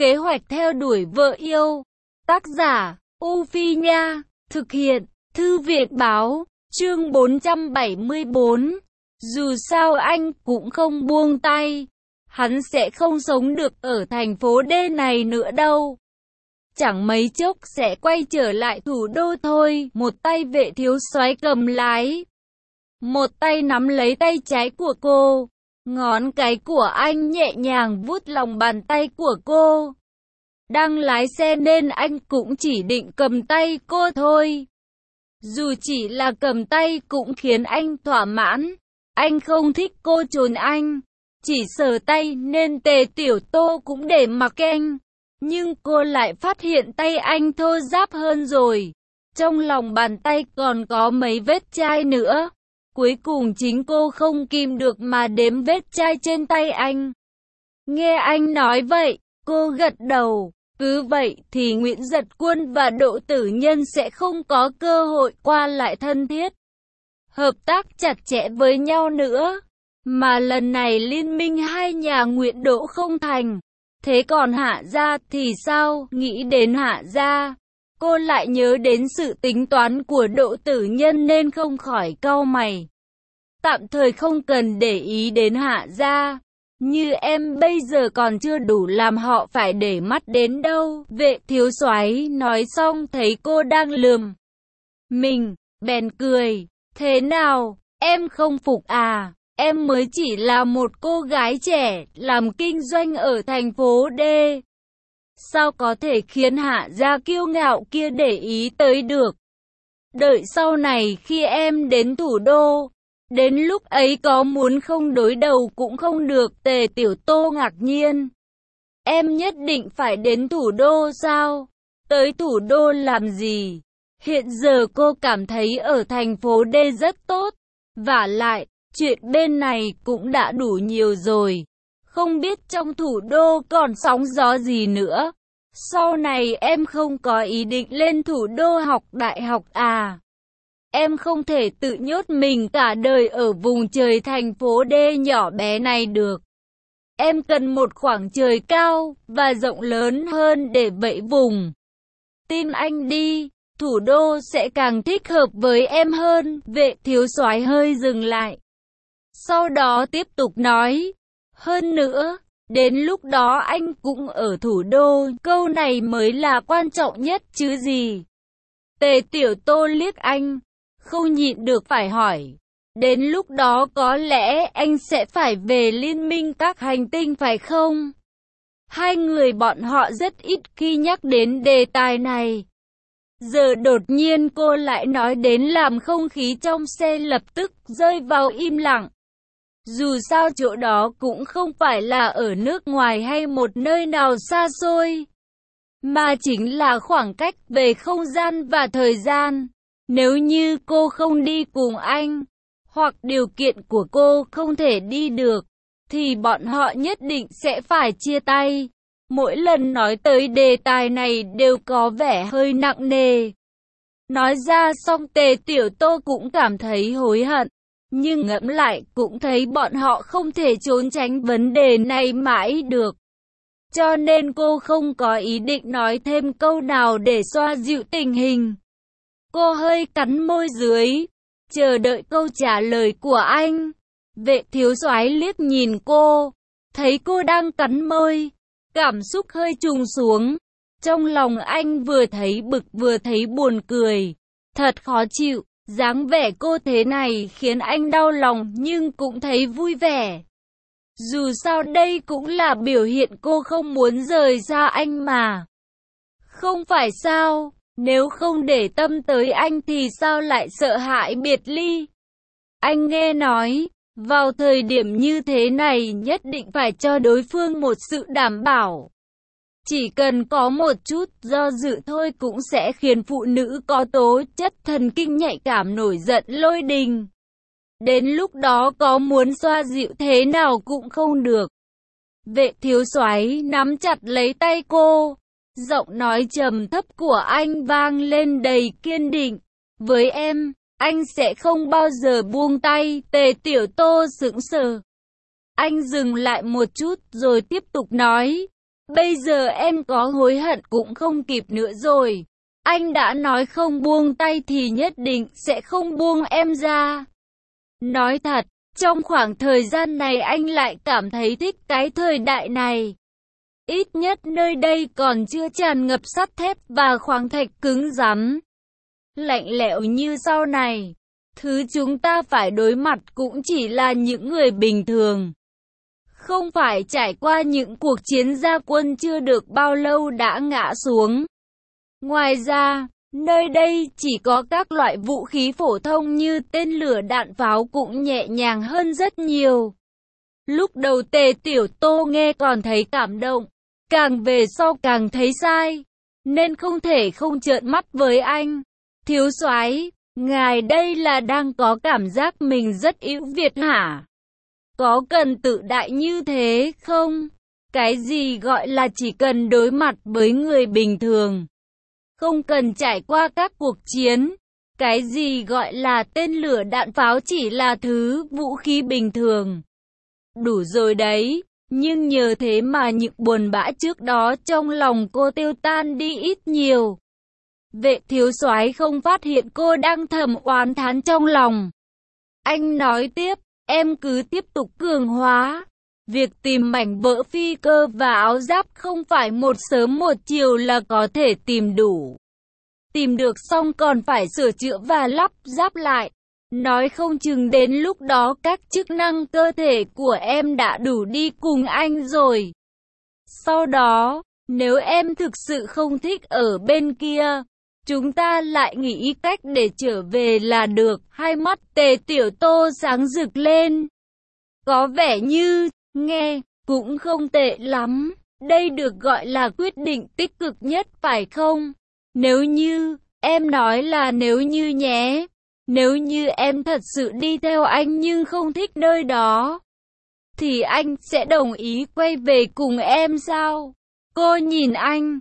Kế hoạch theo đuổi vợ yêu. Tác giả, U Phi Nha. Thực hiện, Thư viện Báo. Chương 474. Dù sao anh cũng không buông tay. Hắn sẽ không sống được ở thành phố D này nữa đâu. Chẳng mấy chốc sẽ quay trở lại thủ đô thôi. Một tay Vệ thiếu soái cầm lái, một tay nắm lấy tay trái của cô. Ngón cái của anh nhẹ nhàng vuốt lòng bàn tay của cô. Đang lái xe nên anh cũng chỉ định cầm tay cô thôi. Dù chỉ là cầm tay cũng khiến anh thỏa mãn. Anh không thích cô trốn anh, chỉ sờ tay nên Tề Tiểu Tô cũng để mặc anh. Nhưng cô lại phát hiện tay anh thô ráp hơn rồi. Trong lòng bàn tay còn có mấy vết chai nữa. Cuối cùng chính cô không kìm được mà đếm vết chai trên tay anh. Nghe anh nói vậy, cô gật đầu. Cứ vậy thì Nguyễn Giật Quân và Đỗ Tử Nhân sẽ không có cơ hội qua lại thân thiết, hợp tác chặt chẽ với nhau nữa. Mà lần này liên minh hai nhà Nguyễn Đỗ không thành. Thế còn Hạ gia thì sao? Nghĩ đến Hạ gia, cô lại nhớ đến sự tính toán của Đỗ Tử Nhân nên không khỏi cau mày. Tạm thời không cần để ý đến Hạ gia. Như em bây giờ còn chưa đủ làm họ phải để mắt đến đâu. Vệ thiếu soái nói xong thấy cô đang lườm mình, bèn cười. Thế nào, em không phục à? Em mới chỉ là một cô gái trẻ, làm kinh doanh ở thành phố D. Sao có thể khiến Hạ gia kiêu ngạo kia để ý tới được? Đợi sau này khi em đến thủ đô, đến lúc ấy có muốn không đối đầu cũng không được. Tề Tiểu Tô ngạc nhiên. Em nhất định phải đến thủ đô sao? Tới thủ đô làm gì? Hiện giờ cô cảm thấy ở thành phố D rất tốt. Vả lại, chuyện bên này cũng đã đủ nhiều rồi. Không biết trong thủ đô còn sóng gió gì nữa. Sau này em không có ý định lên thủ đô học đại học à? Em không thể tự nhốt mình cả đời ở vùng trời thành phố D nhỏ bé này được. Em cần một khoảng trời cao và rộng lớn hơn để vẫy vùng. Tin anh đi, thủ đô sẽ càng thích hợp với em hơn. Vệ thiếu soái hơi dừng lại, sau đó tiếp tục nói. Hơn nữa, đến lúc đó anh cũng ở thủ đô, câu này mới là quan trọng nhất chứ gì. Tề Tiểu Tô liếc anh, không nhịn được phải hỏi. Đến lúc đó có lẽ anh sẽ phải về liên minh các hành tinh phải không? Hai người bọn họ rất ít khi nhắc đến đề tài này. Giờ đột nhiên cô lại nói đến làm không khí trong xe lập tức rơi vào im lặng. Dù sao chỗ đó cũng không phải là ở nước ngoài hay một nơi nào xa xôi, mà chính là khoảng cách về không gian và thời gian. Nếu như cô không đi cùng anh, hoặc điều kiện của cô không thể đi được, thì bọn họ nhất định sẽ phải chia tay. Mỗi lần nói tới đề tài này đều có vẻ hơi nặng nề. Nói ra xong Tề Tiểu Tô cũng cảm thấy hối hận. Nhưng ngẫm lại cũng thấy bọn họ không thể trốn tránh vấn đề này mãi được. Cho nên cô không có ý định nói thêm câu nào để xoa dịu tình hình. Cô hơi cắn môi dưới, chờ đợi câu trả lời của anh. Vệ thiếu soái liếc nhìn cô, thấy cô đang cắn môi, cảm xúc hơi trùng xuống. Trong lòng anh vừa thấy bực vừa thấy buồn cười, thật khó chịu. Dáng vẻ cô thế này khiến anh đau lòng nhưng cũng thấy vui vẻ. Dù sao đây cũng là biểu hiện cô không muốn rời xa anh mà. Không phải sao, nếu không để tâm tới anh thì sao lại sợ hãi biệt ly. Anh nghe nói, vào thời điểm như thế này nhất định phải cho đối phương một sự đảm bảo. Chỉ cần có một chút do dự thôi cũng sẽ khiến phụ nữ có tố chất thần kinh nhạy cảm nổi giận lôi đình. Đến lúc đó có muốn xoa dịu thế nào cũng không được. Vệ thiếu soái nắm chặt lấy tay cô, giọng nói trầm thấp của anh vang lên đầy kiên định. Với em, anh sẽ không bao giờ buông tay. Tề Tiểu Tô sững sờ. Anh dừng lại một chút rồi tiếp tục nói. Bây giờ em có hối hận cũng không kịp nữa rồi. Anh đã nói không buông tay thì nhất định sẽ không buông em ra. Nói thật, trong khoảng thời gian này anh lại cảm thấy thích cái thời đại này. Ít nhất nơi đây còn chưa tràn ngập sắt thép và khoáng thạch cứng rắn, lạnh lẽo như sau này. Thứ chúng ta phải đối mặt cũng chỉ là những người bình thường, không phải trải qua những cuộc chiến ra quân chưa được bao lâu đã ngã xuống. Ngoài ra, nơi đây chỉ có các loại vũ khí phổ thông như tên lửa đạn pháo cũng nhẹ nhàng hơn rất nhiều. Lúc đầu Tề Tiểu Tô nghe còn thấy cảm động, càng về sau càng thấy sai, nên không thể không trợn mắt với anh. Thiếu soái, ngài đây là đang có cảm giác mình rất ưu việt hả? Có cần tự đại như thế không? Cái gì gọi là chỉ cần đối mặt với người bình thường, không cần trải qua các cuộc chiến? Cái gì gọi là tên lửa đạn pháo chỉ là thứ vũ khí bình thường? Đủ rồi đấy, nhưng nhờ thế mà những buồn bã trước đó trong lòng cô tiêu tan đi ít nhiều. Vệ thiếu soái không phát hiện cô đang thầm oán thán trong lòng. Anh nói tiếp, em cứ tiếp tục cường hóa. Việc tìm mảnh vỡ phi cơ và áo giáp không phải một sớm một chiều là có thể tìm đủ. Tìm được xong còn phải sửa chữa và lắp ráp lại. Nói không chừng đến lúc đó các chức năng cơ thể của em đã đủ đi cùng anh rồi. Sau đó, nếu em thực sự không thích ở bên kia, chúng ta lại nghĩ cách để trở về là được. Hai mắt Tề Tiểu Tô sáng rực lên. Có vẻ như, nghe, cũng không tệ lắm. Đây được gọi là quyết định tích cực nhất phải không? Nếu như, em nói là nếu như nhé. Nếu như em thật sự đi theo anh nhưng không thích nơi đó, thì anh sẽ đồng ý quay về cùng em sao? Cô nhìn anh,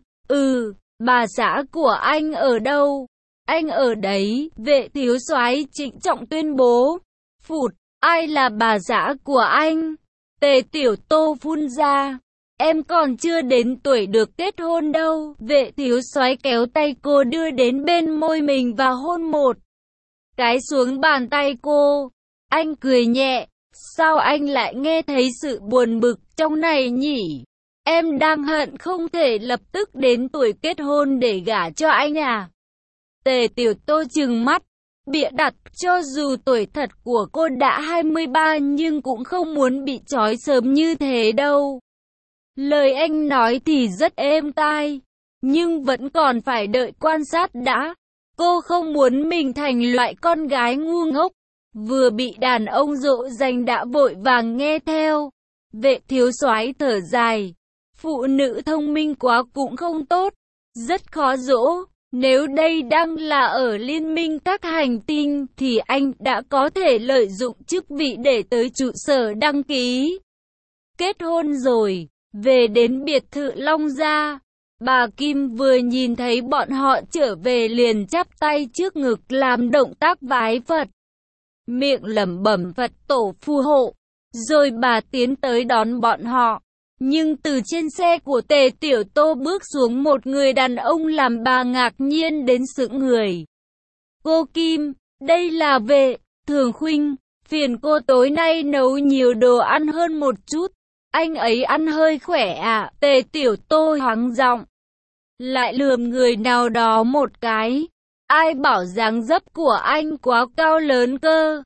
bà xã của anh ở đâu? Anh ở đấy, vệ thiếu soái trịnh trọng tuyên bố. Phụt, ai là bà xã của anh? Tề Tiểu Tô phun ra. Em còn chưa đến tuổi được kết hôn đâu. Vệ thiếu soái kéo tay cô đưa đến bên môi mình và hôn một cái xuống bàn tay cô. Anh cười nhẹ. Sao anh lại nghe thấy sự buồn bực trong này nhỉ? Em đang hận không thể lập tức đến tuổi kết hôn để gả cho anh à? Tề Tiểu Tô trừng mắt, bịa đặt. Cho dù tuổi thật của cô đã 23 nhưng cũng không muốn bị trói sớm như thế đâu. Lời anh nói thì rất êm tai, nhưng vẫn còn phải đợi quan sát đã. Cô không muốn mình thành loại con gái ngu ngốc, vừa bị đàn ông dỗ dành đã vội vàng nghe theo. Vệ thiếu soái thở dài. Phụ nữ thông minh quá cũng không tốt, rất khó dỗ. Nếu đây đang là ở liên minh các hành tinh thì anh đã có thể lợi dụng chức vị để tới trụ sở đăng ký kết hôn rồi. Về đến biệt thự Long Gia, bà Kim vừa nhìn thấy bọn họ trở về liền chắp tay trước ngực làm động tác vái Phật, miệng lẩm bẩm Phật tổ phù hộ, rồi bà tiến tới đón bọn họ. Nhưng từ trên xe của Tề Tiểu Tô bước xuống một người đàn ông làm bà ngạc nhiên đến sững người. Cô Kim, đây là Vệ Thường Khuynh, phiền cô tối nay nấu nhiều đồ ăn hơn một chút. Anh ấy ăn hơi khỏe à? Tề Tiểu Tô hắng giọng, lại lườm người nào đó một cái. Ai bảo dáng dấp của anh quá cao lớn cơ?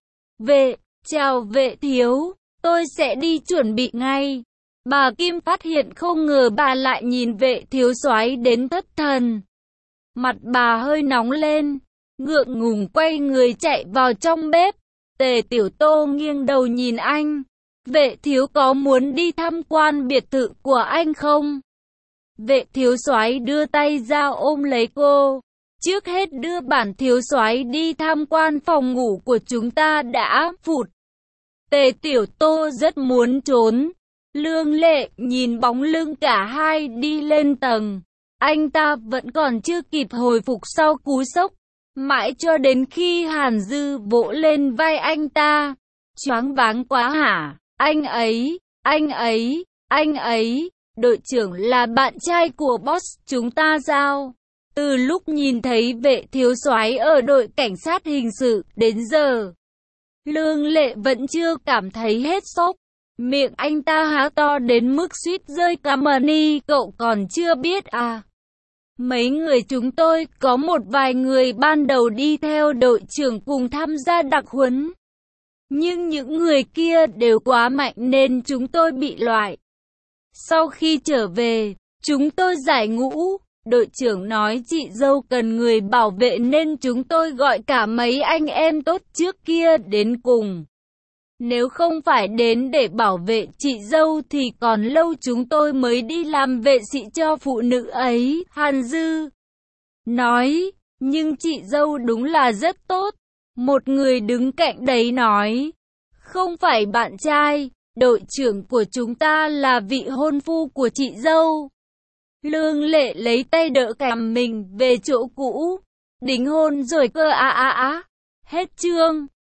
Chào Vệ thiếu, tôi sẽ đi chuẩn bị ngay. Bà Kim phát hiện không ngờ bà lại nhìn Vệ thiếu soái đến thất thần. Mặt bà hơi nóng lên, ngượng ngùng quay người chạy vào trong bếp. Tề Tiểu Tô nghiêng đầu nhìn anh. Vệ thiếu có muốn đi tham quan biệt thự của anh không? Vệ thiếu soái đưa tay ra ôm lấy cô. Trước hết đưa bản thiếu soái đi tham quan phòng ngủ của chúng ta đã. Phụt. Tề Tiểu Tô rất muốn trốn. Lương Lệ nhìn bóng lưng cả hai đi lên tầng. Anh ta vẫn còn chưa kịp hồi phục sau cú sốc. Mãi cho đến khi Hàn Dư vỗ lên vai anh ta. Choáng váng quá hả? Anh ấy. Đội trưởng là bạn trai của boss chúng ta sao? Từ lúc nhìn thấy vệ thiếu soái ở đội cảnh sát hình sự, đến giờ, Lương Lệ vẫn chưa cảm thấy hết sốc. Miệng anh ta há to đến mức suýt rơi cả mani, cậu còn chưa biết à? Mấy người chúng tôi, có một vài người ban đầu đi theo đội trưởng cùng tham gia đặc huấn. Nhưng những người kia đều quá mạnh nên chúng tôi bị loại. Sau khi trở về, chúng tôi giải ngũ. Đội trưởng nói chị dâu cần người bảo vệ nên chúng tôi gọi cả mấy anh em tốt trước kia đến cùng. Nếu không phải đến để bảo vệ chị dâu thì còn lâu chúng tôi mới đi làm vệ sĩ cho phụ nữ ấy. Hàn Dư nói, nhưng chị dâu đúng là rất tốt. Một người đứng cạnh đấy nói, không phải bạn trai, đội trưởng của chúng ta là vị hôn phu của chị dâu. Lương Lệ lấy tay đỡ cằm mình về chỗ cũ. Đính hôn rồi cơ á á á. Hết chương.